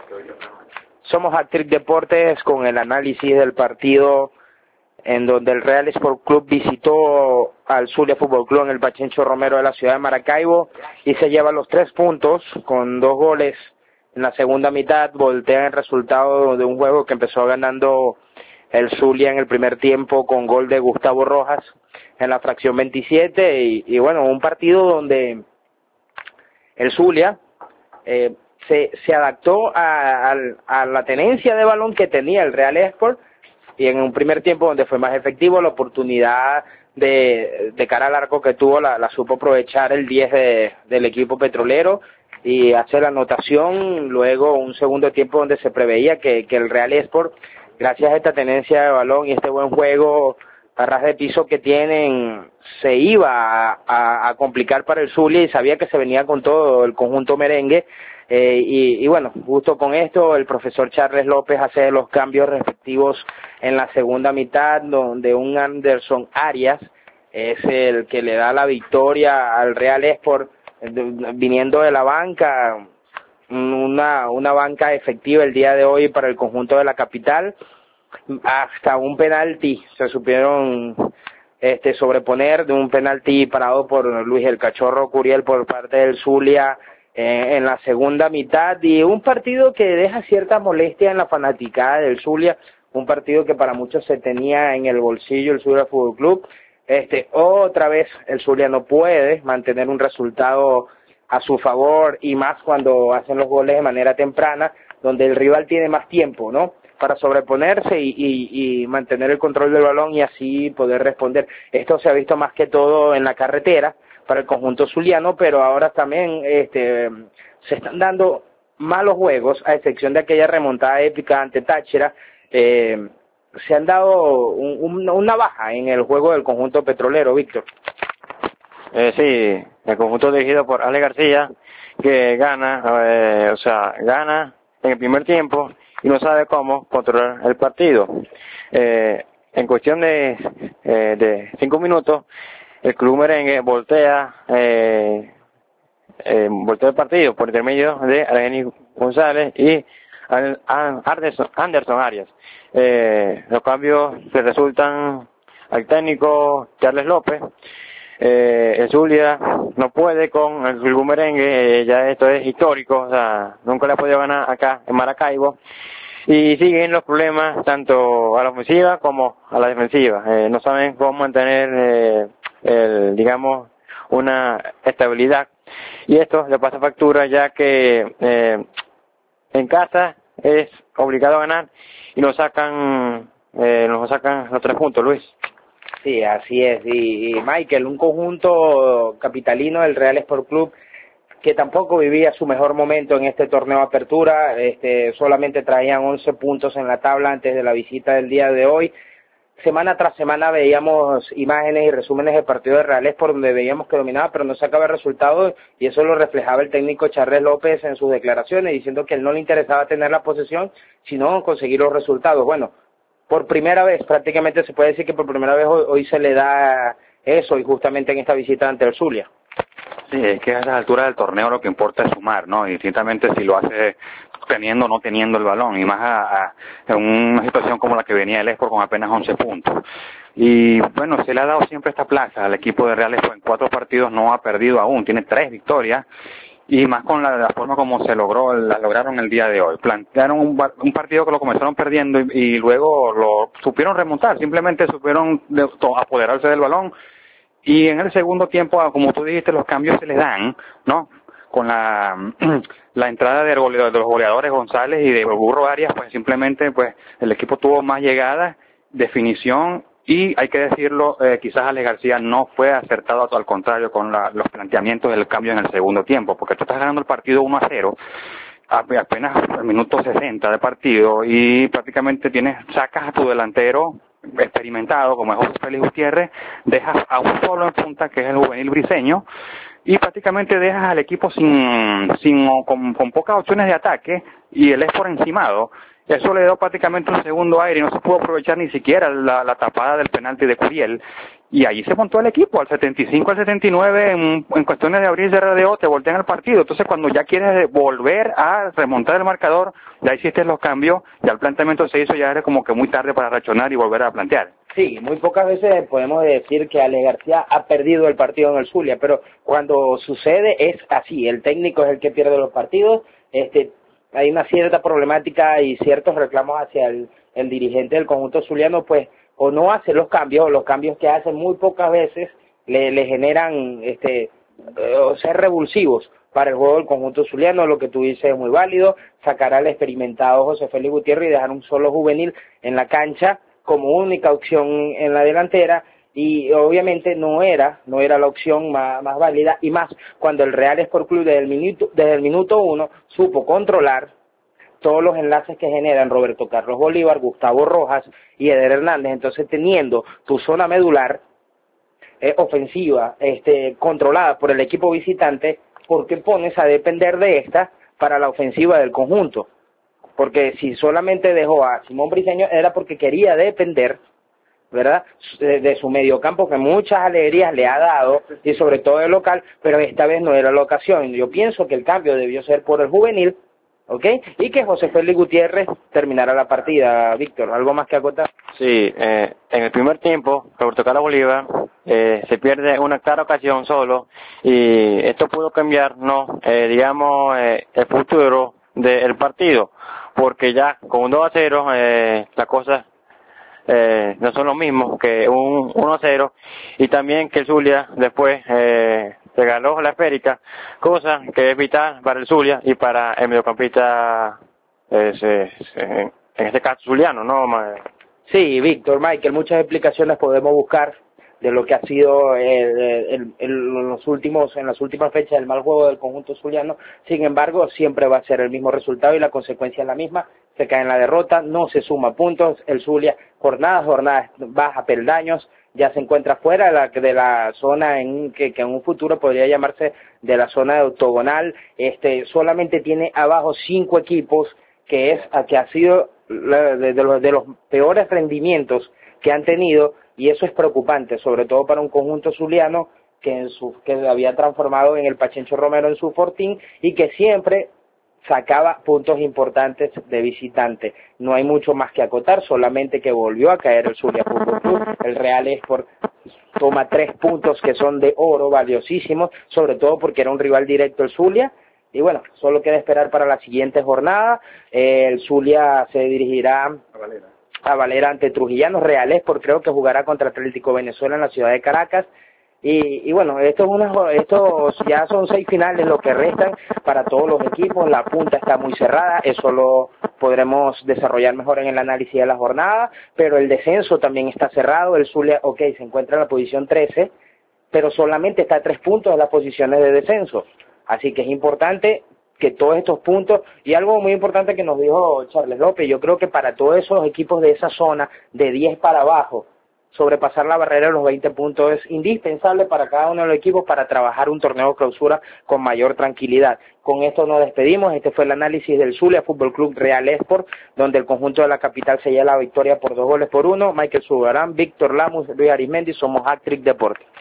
Somos Actric Deportes con el análisis del partido en donde el Real Sport Club visitó al Zulia Fútbol Club en el Pachencho Romero de la ciudad de Maracaibo y se lleva los 3 puntos con 2 goles en la segunda mitad. Voltea el resultado de un juego que empezó ganando el Zulia en el primer tiempo con gol de Gustavo Rojas en la fracción 27 y bueno, un partido donde el Zulia se adaptó a la tenencia de balón que tenía el Real Sport, y en un primer tiempo donde fue más efectivo, la oportunidad de cara al arco que tuvo la supo aprovechar el 10 del equipo petrolero y hacer la anotación. Luego un segundo tiempo donde se preveía que el Real Sport, gracias a esta tenencia de balón y este buen juego a ras de piso que tienen, se iba a complicar para el Zulia y sabía que se venía con todo el conjunto merengue. Y bueno, justo con esto el profesor Charles López hace los cambios respectivos en la segunda mitad, donde un Anderson Arias es el que le da la victoria al Real Sport viniendo de la banca, una banca efectiva el día de hoy para el conjunto de la capital. Hasta un penalti se supieron sobreponer, de un penalti parado por Luis el Cachorro Curiel por parte del Zulia en la segunda mitad, y un partido que deja cierta molestia en la fanaticada del Zulia, un partido que para muchos se tenía en el bolsillo el Zulia Fútbol Club. Otra vez el Zulia no puede mantener un resultado a su favor, y más cuando hacen los goles de manera temprana, donde el rival tiene más tiempo, ¿no?, para sobreponerse y mantener el control del balón y así poder responder. Esto se ha visto más que todo en la carretera para el conjunto zuliano, pero ahora también se están dando malos juegos, a excepción de aquella remontada épica ante Táchira. Se han dado una baja en el juego del conjunto petrolero, Víctor. Sí, el conjunto dirigido por Ale García, que gana en el primer tiempo y no sabe cómo controlar el partido. En cuestión de 5 minutos, el club merengue voltea el partido por intermedio de Argenis González y Anderson Arias. Los cambios se resultan al técnico Charles López. El Zulia no puede con el club merengue, ya esto es histórico, o sea, nunca le ha podido ganar acá en Maracaibo, y siguen los problemas tanto a la ofensiva como a la defensiva. No saben cómo mantener digamos una estabilidad, y esto le pasa factura, ya que en casa es obligado a ganar y nos sacan los 3 puntos, Luis. Sí, así es. Y Michael, un conjunto capitalino del Real Sport Club que tampoco vivía su mejor momento en este torneo de apertura. Solamente traían 11 puntos en la tabla antes de la visita del día de hoy. Semana tras semana veíamos imágenes y resúmenes de partido de Real Sport donde veíamos que dominaba, pero no sacaba resultados, y eso lo reflejaba el técnico Charles López en sus declaraciones, diciendo que él no le interesaba tener la posesión, sino conseguir los resultados. Bueno, por primera vez, prácticamente se puede decir que por primera vez hoy se le da eso, y justamente en esta visita ante el Zulia. Sí, es que a esa altura del torneo lo que importa es sumar, ¿no? Y ciertamente si lo hace teniendo o no teniendo el balón, y más en una situación como la que venía el Sport con apenas 11 puntos. Y bueno, se le ha dado siempre esta plaza al equipo de Real Sport. En 4 partidos no ha perdido aún, tiene 3 victorias, y más con la forma como la lograron el día de hoy. Plantearon un partido que lo comenzaron perdiendo y luego lo supieron remontar, simplemente supieron apoderarse del balón, y en el segundo tiempo, como tú dijiste, los cambios se les dan, ¿no? Con la entrada de los goleadores González y de Burro Arias, pues simplemente pues el equipo tuvo más llegadas, definición, y hay que decirlo, quizás Ale García no fue acertado, al contrario, con los planteamientos del cambio en el segundo tiempo, porque tú estás ganando el partido 1-0, apenas al minuto 60 de partido, y prácticamente sacas a tu delantero experimentado como es José Félix Gutiérrez, dejas a un solo en punta que es el juvenil briseño, y prácticamente dejas al equipo con pocas opciones de ataque, y el Sport encimado. Eso le dio prácticamente un segundo aire y no se pudo aprovechar ni siquiera la tapada del penalti de Curiel. y ahí se montó el equipo, al 75, al 79, en cuestiones de abrir y cerrar de O, te voltean el partido. Entonces, cuando ya quieres volver a remontar el marcador, ya hiciste los cambios, ya el planteamiento se hizo, ya era como que muy tarde para reaccionar y volver a plantear. Sí, muy pocas veces podemos decir que Alex García ha perdido el partido en el Zulia, pero cuando sucede es así, el técnico es el que pierde los partidos, hay una cierta problemática y ciertos reclamos hacia el dirigente del conjunto zuliano, pues o no hace los cambios que hace muy pocas veces le generan o ser revulsivos para el juego del conjunto zuliano. Lo que tú dices es muy válido, sacar al experimentado José Félix Gutiérrez y dejar un solo juvenil en la cancha como única opción en la delantera, y obviamente no era la opción más válida, y más cuando el Real Sport Club desde el minuto 1 supo controlar todos los enlaces que generan Roberto Carlos Bolívar, Gustavo Rojas y Eder Hernández. Entonces, teniendo tu zona medular ofensiva controlada por el equipo visitante, ¿por qué pones a depender de esta para la ofensiva del conjunto? Porque si solamente dejó a Simón Briceño era porque quería depender, ¿verdad?, de su mediocampo, que muchas alegrías le ha dado, y sobre todo el local, pero esta vez no era la ocasión. Yo pienso que el cambio debió ser por el juvenil, ¿ok? Y que José Félix Gutiérrez terminara la partida. Víctor, ¿algo más que acotar? Sí, en el primer tiempo, Roberto Carlos Bolívar se pierde una clara ocasión solo, y esto pudo cambiar, el futuro del partido, porque ya con un 2-0 las cosas no son lo mismo que un 1-0, y también que el Zulia después regaló la esférica, cosa que es vital para el Zulia y para el mediocampista, en este caso zuliano, ¿no? Sí, Víctor, Michael, muchas explicaciones podemos buscar de lo que ha sido en las últimas fechas el mal juego del conjunto zuliano. Sin embargo, siempre va a ser el mismo resultado y la consecuencia es la misma: se cae en la derrota, no se suma puntos, el Zulia jornada a jornada baja peldaños, ya se encuentra fuera de la zona que en un futuro podría llamarse de la zona de octogonal. Solamente tiene abajo 5 equipos, que ha sido de los peores rendimientos que han tenido, y eso es preocupante, sobre todo para un conjunto zuliano que había transformado en el Pachencho Romero en su fortín y que siempre sacaba puntos importantes de visitante. No hay mucho más que acotar, solamente que volvió a caer el Zulia Fútbol Club. El Real Sport toma 3 puntos que son de oro, valiosísimos, sobre todo porque era un rival directo el Zulia. Y bueno, solo queda esperar para la siguiente jornada. El Zulia se dirigirá a Valera ante Trujillanos. Real Sport creo que jugará contra Atlético Venezuela en la ciudad de Caracas. Y bueno, estos ya son 6 finales lo que restan para todos los equipos. La punta está muy cerrada, eso lo podremos desarrollar mejor en el análisis de la jornada, pero el descenso también está cerrado. El Zulia, se encuentra en la posición 13, pero solamente está a 3 puntos de las posiciones de descenso. Así que es importante que todos estos puntos, y algo muy importante que nos dijo Charles López, yo creo que para todos esos equipos de esa zona, de 10 para abajo, sobrepasar la barrera de los 20 puntos es indispensable para cada uno de los equipos para trabajar un torneo de clausura con mayor tranquilidad. Con esto nos despedimos. Este fue el análisis del Zulia Fútbol Club Real Sport, donde el conjunto de la capital se lleva la victoria por 2-1. Michael Sugarán, Víctor Lamus, Luis Arismendi, somos Hat-Trick Deportes.